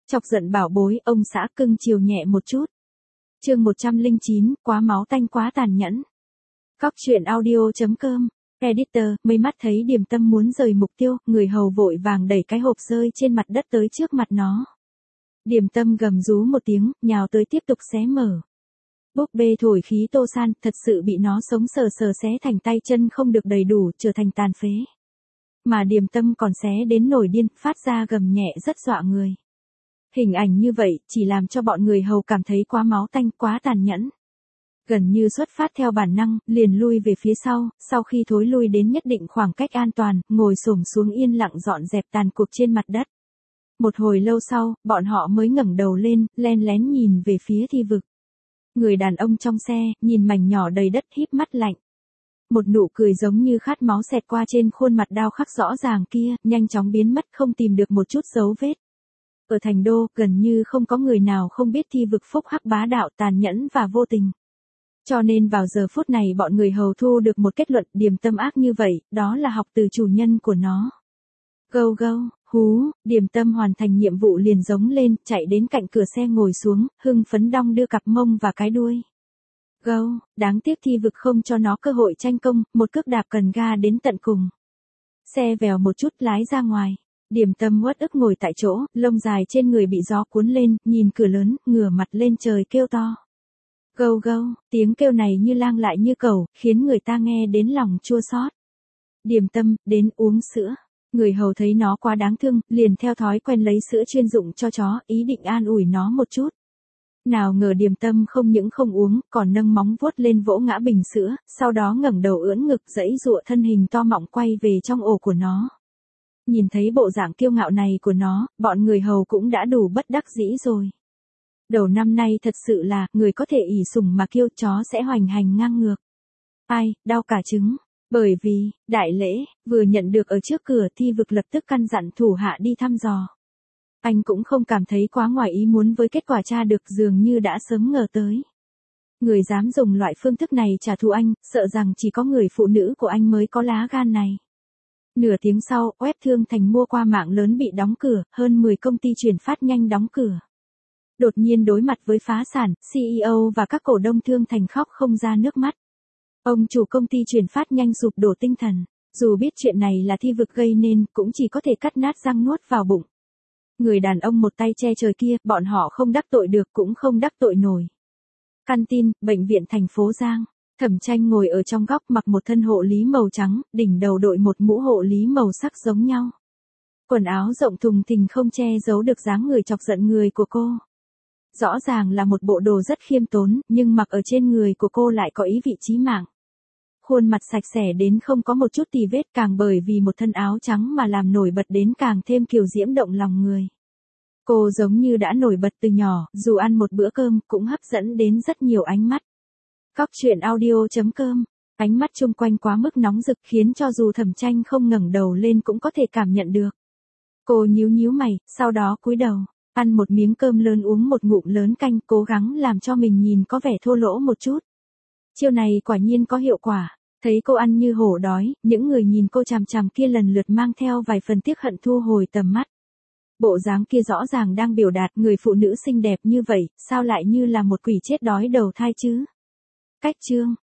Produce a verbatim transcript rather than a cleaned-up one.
Chọc giận bảo bối, ông xã cưng chiều nhẹ một chút. Chương một trăm lẻ chín, quá máu tanh quá tàn nhẫn. Cóc truyện audio chấm com. Editor, mây mắt thấy Điềm Tâm muốn rời mục tiêu, người hầu vội vàng đẩy cái hộp rơi trên mặt đất tới trước mặt nó. Điềm Tâm gầm rú một tiếng, nhào tới tiếp tục xé mở. Búp bê thổi khí Tô San, thật sự bị nó sống sờ sờ xé thành tay chân không được đầy đủ, trở thành tàn phế. Mà Điềm Tâm còn xé đến nổi điên, phát ra gầm nhẹ rất dọa người. Hình ảnh như vậy, chỉ làm cho bọn người hầu cảm thấy quá máu tanh, quá tàn nhẫn. Gần như xuất phát theo bản năng, liền lui về phía sau, sau khi thối lui đến nhất định khoảng cách an toàn, ngồi xổm xuống yên lặng dọn dẹp tàn cuộc trên mặt đất. Một hồi lâu sau, bọn họ mới ngẩng đầu lên, len lén nhìn về phía thi vực. Người đàn ông trong xe, nhìn mảnh nhỏ đầy đất híp mắt lạnh. Một nụ cười giống như khát máu xẹt qua trên khuôn mặt đao khắc rõ ràng kia, nhanh chóng biến mất không tìm được một chút dấu vết. Ở thành đô, gần như không có người nào không biết thi vực phúc hắc bá đạo tàn nhẫn và vô tình. Cho nên vào giờ phút này bọn người hầu thu được một kết luận Điềm Tâm ác như vậy, đó là học từ chủ nhân của nó. Gâu gâu, hú, Điềm Tâm hoàn thành nhiệm vụ liền giống lên, chạy đến cạnh cửa xe ngồi xuống, hưng phấn đong đưa cặp mông và cái đuôi. Gâu, đáng tiếc thi vực không cho nó cơ hội tranh công, một cước đạp cần ga đến tận cùng. Xe vèo một chút lái ra ngoài. Điềm Tâm uất ức ngồi tại chỗ, lông dài trên người bị gió cuốn lên, nhìn cửa lớn, ngửa mặt lên trời kêu to. Gâu gâu, tiếng kêu này như lang lại như cẩu, khiến người ta nghe đến lòng chua xót. Điềm Tâm, đến uống sữa. Người hầu thấy nó quá đáng thương, liền theo thói quen lấy sữa chuyên dụng cho chó, ý định an ủi nó một chút. Nào ngờ Điềm Tâm không những không uống, còn nâng móng vuốt lên vỗ ngã bình sữa, sau đó ngẩng đầu ưỡn ngực giãy giụa thân hình to mọng quay về trong ổ của nó. Nhìn thấy bộ dạng kiêu ngạo này của nó, bọn người hầu cũng đã đủ bất đắc dĩ rồi. Đầu năm nay thật sự là, người có thể ỷ sủng mà kiêu, chó sẽ hoành hành ngang ngược. Ai, đau cả trứng. Bởi vì, đại lễ, vừa nhận được ở trước cửa thi vực lập tức căn dặn thủ hạ đi thăm dò. Anh cũng không cảm thấy quá ngoài ý muốn với kết quả tra được dường như đã sớm ngờ tới. Người dám dùng loại phương thức này trả thù anh, sợ rằng chỉ có người phụ nữ của anh mới có lá gan này. Nửa tiếng sau, web Thương Thành mua qua mạng lớn bị đóng cửa, hơn mười công ty chuyển phát nhanh đóng cửa. Đột nhiên đối mặt với phá sản, xê e ô và các cổ đông Thương Thành khóc không ra nước mắt. Ông chủ công ty chuyển phát nhanh sụp đổ tinh thần, dù biết chuyện này là thi vực gây nên, cũng chỉ có thể cắt nát răng nuốt vào bụng. Người đàn ông một tay che trời kia, bọn họ không đắc tội được cũng không đắc tội nổi. Căn tin, bệnh viện thành phố Giang. Thẩm Tranh ngồi ở trong góc mặc một thân hộ lý màu trắng, đỉnh đầu đội một mũ hộ lý màu sắc giống nhau. Quần áo rộng thùng thình không che giấu được dáng người chọc giận người của cô. Rõ ràng là một bộ đồ rất khiêm tốn, nhưng mặc ở trên người của cô lại có ý vị chí mạng. Khuôn mặt sạch sẽ đến không có một chút tì vết, càng bởi vì một thân áo trắng mà làm nổi bật đến càng thêm kiều diễm động lòng người. Cô giống như đã nổi bật từ nhỏ, dù ăn một bữa cơm cũng hấp dẫn đến rất nhiều ánh mắt. Cóc truyện audio chấm com. Ánh mắt chung quanh quá mức nóng rực khiến cho dù Thẩm Tranh không ngẩng đầu lên cũng có thể cảm nhận được. Cô nhíu nhíu mày, sau đó cúi đầu, ăn một miếng cơm lớn uống một ngụm lớn canh, cố gắng làm cho mình nhìn có vẻ thô lỗ một chút. Chiêu này quả nhiên có hiệu quả. Thấy cô ăn như hổ đói, những người nhìn cô chằm chằm kia lần lượt mang theo vài phần tiếc hận thu hồi tầm mắt. Bộ dáng kia rõ ràng đang biểu đạt người phụ nữ xinh đẹp như vậy, sao lại như là một quỷ chết đói đầu thai chứ? Cách chương.